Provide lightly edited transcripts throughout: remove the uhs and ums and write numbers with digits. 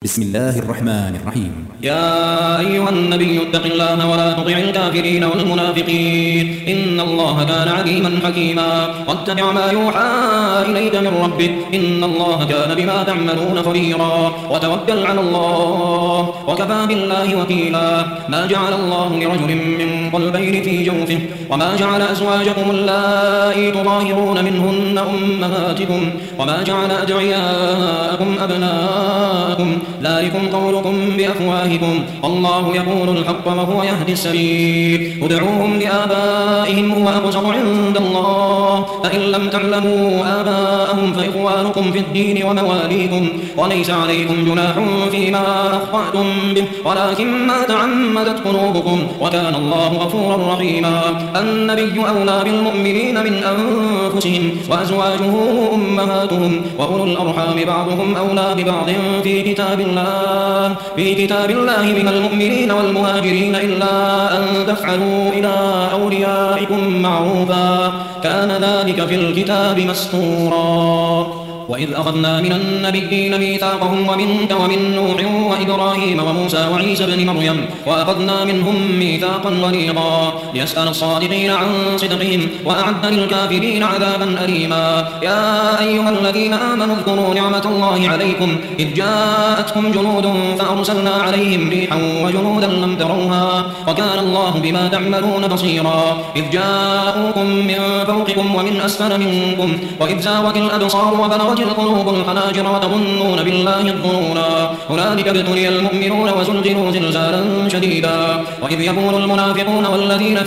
بسم الله الرحمن الرحيم. يا أيها النبي اتق الله ولا تطع الكافرين والمنافقين إن الله كان عليما حكيما واتبع ما يوحى إليك من ربك إن الله كان بما تعملون خبيرا وتوكل على الله وكفى بالله وكيلا ما جعل الله لرجل من قلبين في جوفه وما جعل أزواجكم اللائي تظاهرون منهن أمهاتكم وما جعل أدعياءكم أبناءكم ذلكم قولكم بأفواهكم والله يقول الحق وهو يهدي السبيل ادعوهم لآبائهم هو أقسط عند الله فإن لم تعلموا آباءهم فإخوانكم في الدين ومواليكم وليس عليكم جناح فيما أخطأتم به ولكن ما تعمدت قلوبكم وكان الله غفورا رحيما النبي أولى بالمؤمنين من أنفسهم وأزواجه أمهاتهم وأولو الأرحام بعضهم أولى ببعض في كتاب الله من المؤمنين والمهاجرين إلا أن تفعلوا إلى أوليائكم معروفا كان ذلك في الكتاب مسطورا وإذ أخذنا من النبيين ميثاقهم ومنك ومن نوح وإبراهيم وموسى وعيسى بن مريم وأخذنا منهم ميثاقا غليظا ليسأل الصادقين عن صدقهم وأعد للكافرين عذابا أليما يا أيها الذين آمنوا اذكروا نعمة الله عليكم إذ جاءتكم جنود فأرسلنا عليهم ريحا وجنودا لم تروها وكان الله بما تعملون بصيرا إذ جاءوكم من فوقكم ومن أسفل منكم وإذ زاغت الأبصار وبلغت القلوب الحناجر وتظنون بالله الظنونا هنالك ابتلي المؤمنون وزلزلوا زلزالا شديدا وإذ يقول المنافقون والذين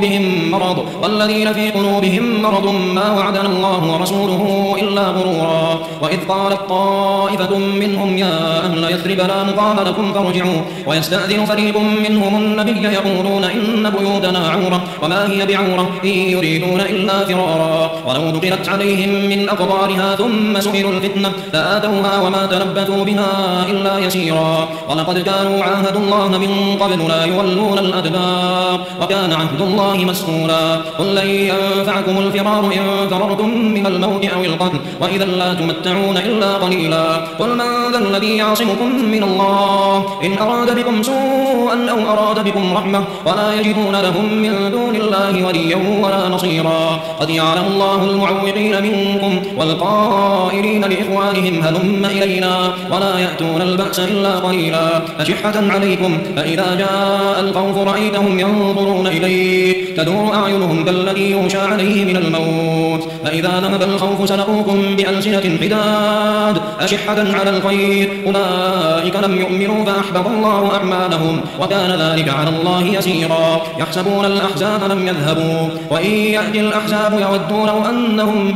في قلوبهم مرض ما وعدنا الله ورسوله إلا غرورا وإذ قالت طائفة منهم يا أهل يثرب لا مقام لكم فارجعوا ويستأذن فريق منهم النبي يقولون إن بيوتنا عورة وما هي بعورة إن يريدون إلا فرارا ولو دخلت عليهم من أقطارها ثم سئلوا الفتنة لآتوها وما تلبثوا بها إلا يسيرا ولقد كانوا عاهدوا الله من قبل لا يولون الأدبار وكان عهد الله مسؤولا قل لن ينفعكم الفرار إن فررتم من الموت أو القتل وإذا لا تمتعون إلا قليلا قل من ذا الذي يعصمكم من الله إن أراد بكم سوءا أو أراد بكم رحمة ولا يجدون لهم من دون الله وليا ولا نصيرا قد يعلم الله المعوقين منكم والقائلين لإخوانهم هلم إلينا ولا يأتون البأس إلا قليلا أشحة عليكم فإذا جاء الخوف رأيتهم ينظرون إليك تدور أعينهم كالذي يغشى عليه من الموت فإذا ذهب الخوف سلقوكم بألسنة حداد أشحة على الخير أولئك لم يؤمنوا فأحبط الله أعمالهم وكان ذلك على الله يسيرا يحسبون الأحزاب لم يذهبوا وإن يأتي الأحزاب يودوا لو أنهم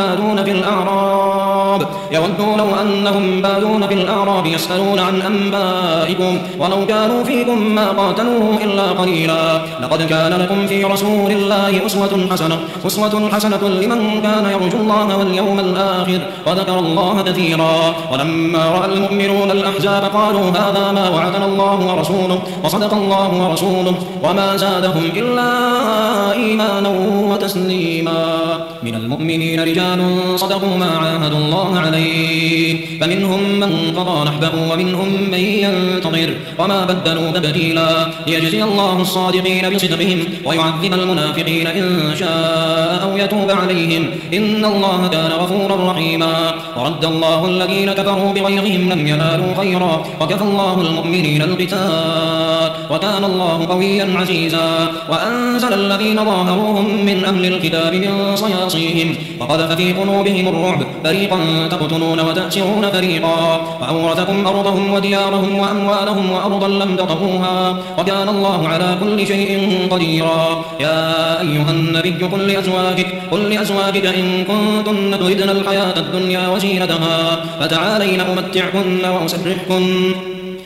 بادون في الأعراب يسألون عن أنبائكم ولو كانوا فيكم ما قاتلوا إلا قليلا لقد كان لكم في رسول الله أسوة حسنة لمن كان يرجو الله واليوم الآخر وذكر الله كثيرا ولما رأى المؤمنون الأحزاب قالوا هذا ما وعدنا الله ورسوله وصدق الله ورسوله وما زادهم إلا إيمانا وتسليما من المؤمنين رجال صدقوا ما عاهدوا الله عليه فمنهم من قضى نحبه ومنهم من ينتظر وما بدلوا تبديلا ليجزي الله الصادقين بصدقهم ويعذب المنافقين إن شاء أو يتوب عليهم إن الله كان غفورا رحيما ورد الله الذين كفروا بغيظهم لم ينالوا خيرا وكفى الله المؤمنين القتال وكان الله قويا عزيزا وأنزل الذين ظاهروهم من أهل الكتاب من صياصيهم وقذف في قلوبهم الرعب فريقا تقتلون وتأسرون فريقا وأورثكم أرضهم وديارهم وأموالهم وأرضا لم تطئوها وكان الله على كل شيء قديرا يا أيها النبي قل لأزواجك إن كنتن تردن الحياة الدنيا وزينتها فتعالين أمتعكن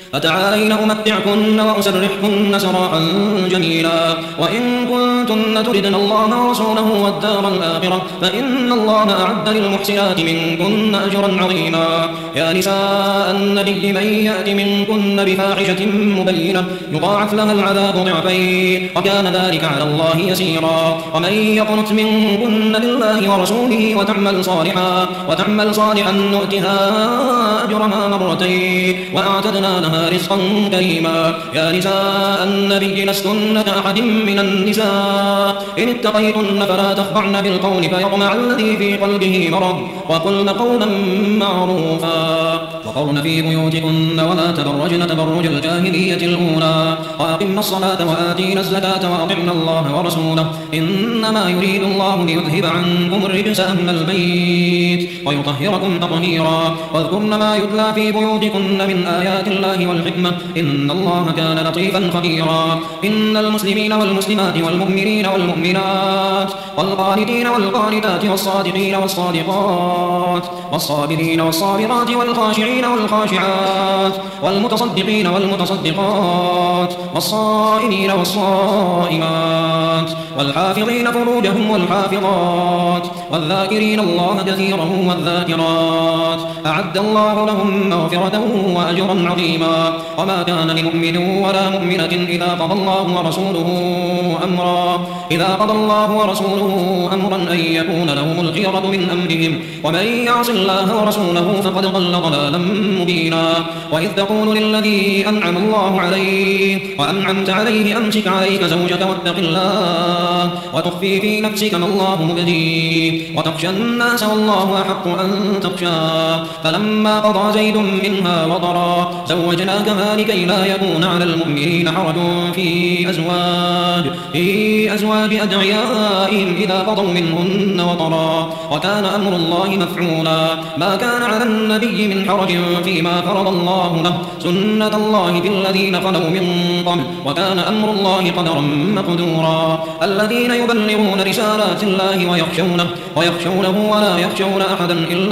فتعالين أمتعكن وأسرحكن سراحا جميلا. وإن كنتن تردن الله ورسوله والدار الآخرة فإن الله أعد للمحسنات منكن أجرا عظيما. يا نساء النبي من يأت منكن بفاحشة مبينة يضاعف لها العذاب ضعفين وكان ذلك على الله يسيرا. ومن يقنت منكن لله ورسوله وتعمل صالحا نؤتها أجرها مرتين وأعتدنا لها رزقا كريما. يا نساء النبي لستن كأحد من النساء إن اتقيتن فلا تخضعن بالقول فيطمع الذي في قلبه مرض وقلن قولا معروفا وقرن في بيوتكن ولا تبرجن تبرج الجاهلية الأولى وأقمن الصلاة وآتينا الزكاة وأطعنا الله ورسوله إنما يريد الله ليذهب عنكم الرجس أهل البيت ويطهركم تطهيرا. واذكرن ما يتلى في بيوتكن من آيات الله والحكمة إن الله كان لطيفا خبيرا. إن المسلمين والمسلمات والمؤمنين والمؤمنات والقانتين والقانتات والصادقين والصادقات والصابرين والصابرات والخاشعين والخاشعات والمتصدقين والمتصدقات والصائمين والصائمات والحافظين فروجهم والحافظات والذاكرين الله كثيرا والذاكرات أعد الله لهم مغفرة وأجرا عظيما. وما كان لمؤمن ولا مؤمنة إذا قضى الله ورسوله أمرا أن يكون لهم الخيرة من أمرهم ومن يعص الله ورسوله فقد ضل ضلالا مبينا. وإذ تقول للذي أنعم الله عليه وأنعمت عليه أمسك عليك زوجك واتق الله وتخفي في نفسك ما الله مبديه وتخشى الناس والله أحق أن تخشاه فلما قضى زيد منها وطرا زوجناكها لكي لا يكون على المؤمنين حرج في أزواج أدعيائهم إذا قضوا منهن وطرا وكان أمر الله مفعولا. ما كان على النبي من حرج فيما فرض الله له سنة الله في الذين خلوا من قبل وكان أمر الله قدرا مقدورا. الذين يبلغون رسالات الله ويخشونه ولا يخشون أحدا إلا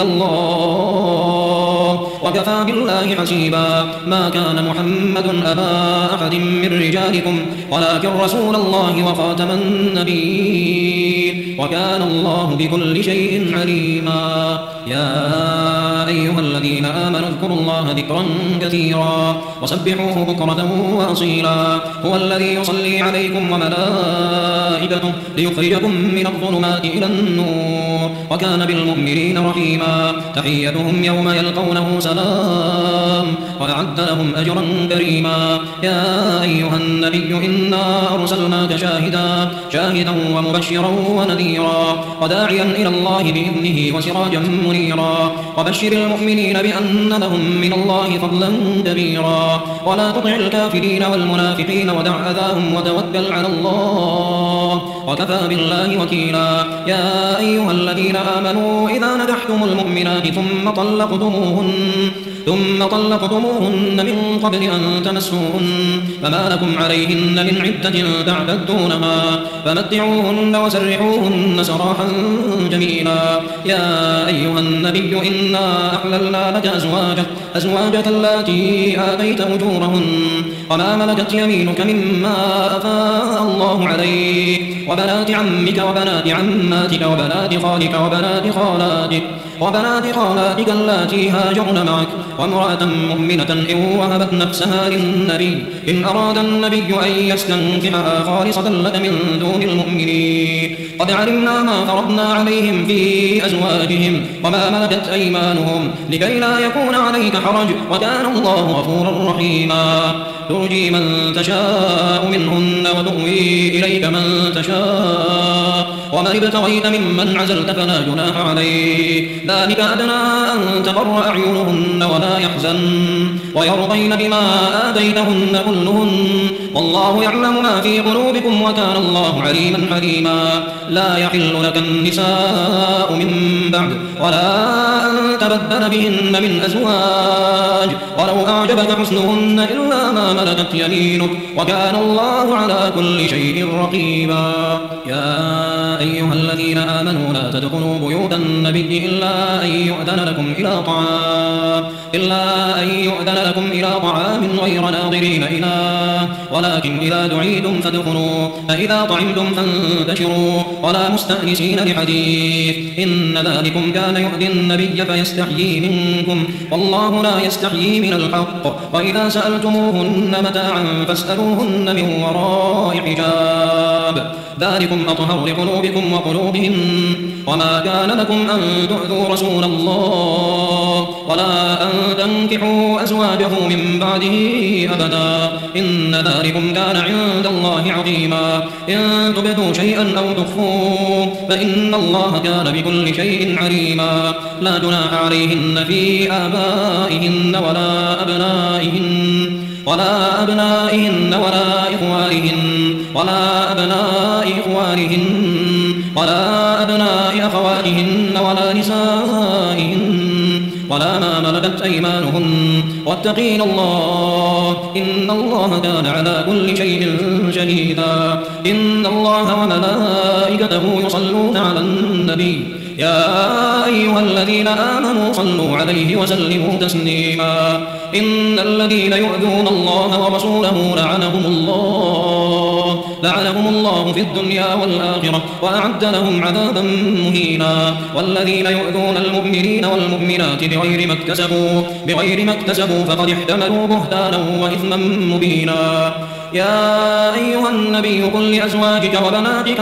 الله وكفى بالله حسيبا. ما كان محمد أبا أحد من رجالكم ولكن رسول الله وخاتم النبيين وكان الله بكل شيء عليما. يا أيها الذين آمنوا اذكروا الله ذكرا كثيرا وسبحوه بكرة وأصيلا. هو الذي يصلي عليكم وملائكته ليخرجكم من الظلمات إلى النور وكان بالمؤمنين رحيما. تحيتهم يوم يلقونه سلام وأعد لهم أجرا كريما. يا أيها النبي إنا أرسلناك شاهدا ومبشرا ونذيرا وداعيا إلى الله بإذنه وسراجا منيرا. وبشر المؤمنين بأن لهم من الله فضلا كبيرا. ولا تطع الكافرين والمنافقين ودع أذاهم وتوكل على الله وكفى بالله وكيلا. يا أيها الذين آمنوا إذا نكحتم المؤمنات ثم طلقتموهن من قبل أن تمسوهن فما لكم عليهن من عدة تعتدونها فمتعوهن وسرحوهن سراحا جميلا. يا أيها النبي إنا أحللنا لك أزواجك اللاتي آتيت أجورهن وما ملكت يمينك مما أفاء الله عليك وبنات عمك وبنات عماتك وبنات خالك وبنات خالاتك اللاتي هاجرن معك وامرأة مؤمنة إن وهبت نفسها للنبي إن أراد النبي أن يستنكحها خالصة لك من دون المؤمنين. قد علمنا ما فرضنا عليهم في أزواجهم وما ملكت أيمانهم لكي لا يكون عليك حرج وكان الله غفورا رحيما. ترجي من تشاء منهن وتؤوي إليك من تشاء ومن ابتغيت ممن عزلت فلا جناح عليك ذلك أدنى أن تقر أعينهن ولا يحزن ويرضين بما آتيتهن كلهن والله يعلم ما في قلوبكم وكان الله عليما حليما. لا يحل لك النساء من بعد ولا أن تبدل بهن من أزواج ولو أعجبك حسنهن إلا ما ملكت يمينك وكان الله على كل شيء رقيبا. يا أيها الذين آمنوا لا تدخلوا بيوت النبي إلا أن يؤذن لكم إلى طعام غير ناظرين إناه ولكن إذا دعيتم فادخلوا فإذا طعمتم فانتشروا ولا مستأنسين لحديث إن ذلكم كان يؤذي النبي فيستحيي منكم والله لا يستحيي من الحق وإذا سألتموهن متاعا فاسألوهن من وراء حجاب ذلكم أطهر لقلوبكم وقلوبهم وما كان لكم أن تؤذوا رسول الله ولا أن تنكحوا أزواجه من بعده أبدا إن ذلكم كان عند الله عظيما إن تبدوا شيئا أو تخفوه فإن الله كان بكل شيء عليما لا جناح عليهن في آبائهن ولا أبنائهن ولا إخوانهن ولا أبناء إخوانهن ولا أبناء أخواتهن ولا نسائهن ولا ما ملكت أيمانهن واتقين الله إن الله كان على كل شيء شهيدا إن الله وملائكته يصلون على النبي يا أيها الذين آمنوا صلوا عليه وسلموا تسليما إن الذين يؤذون الله ورسوله لعنهم الله في الدنيا والآخرة وأعد لهم عذابا مهينا والذين يؤذون المؤمنين والمؤمنات بغير ما اكتسبوا فقد احتملوا بهتانا وإثما مبينا يا أيها النبي قل لأزواجك وبناتك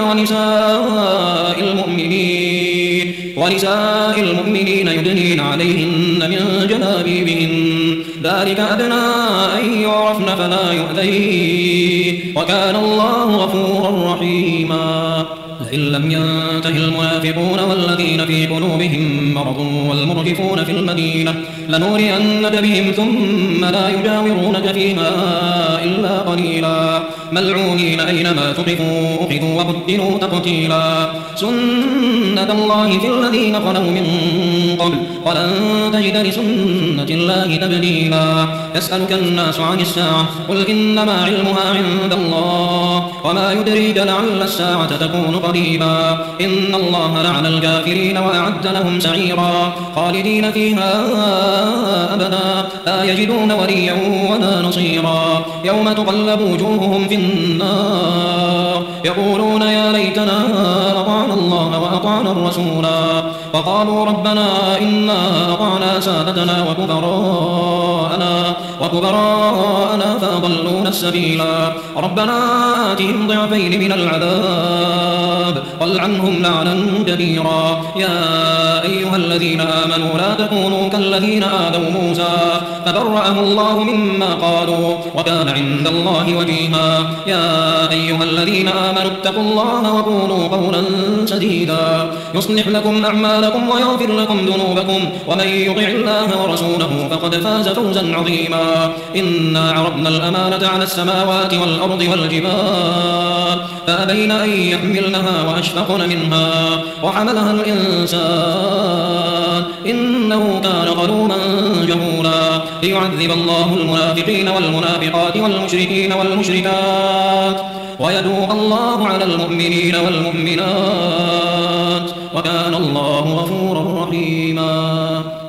ونساء المؤمنين يدنين عليهن من جلابيبهن ذلك أدنى أن يعرفن فلا يؤذين وكان الله غفورا رحيما لئن لم ينته المنافقون والذين في قلوبهم مرض والمرجفون في المدينة لنورينك بهم ثم لا يجاورونك فيها إلا قليلا ملعونين أينما ثقفوا أخذوا وقتلوا تقتيلا سنة الله في الذين خلوا من قبل ولن تجد لسنة الله تبديلا يسألك الناس عن الساعة قل إنما علمها عند الله وما يدريك لعل الساعة تكون قريبا إن الله لعن الكافرين وأعد لهم سعيرا خالدين فيها أبدا لا يجدون وليا ولا نصيرا يوم تقلب وجوههم في النار يقولون يا ليتنا أطعنا الله وأطعنا الرسولا وقالوا ربنا إنا أطعنا سادتنا وكبراءنا فأضلونا السبيلا ربنا آتهم ضعفين من العذاب والعنهم لعنا كبيرا يا أيها الذين آمنوا لا تكونوا كالذين آذوا موسى فبرأه الله مما قالوا وكان عند الله وجيها يا أيها الذين آمنوا اتقوا الله وقولوا قولا سديدا يصلح لكم أعمالكم ويغفر لكم ذنوبكم ومن يطع الله ورسوله فقد فاز فوزا عظيما إنا عرضنا الأمانة على السماوات والأرض والجبال فأبين أن يحملنها وأشفقن منها وحملها الإنسان إنه كان ظلوما جهولا ليعذب الله المنافقين والمنافقات والمشركين والمشركات ويتوب الله على المؤمنين والمؤمنات وكان الله غفورا رحيما.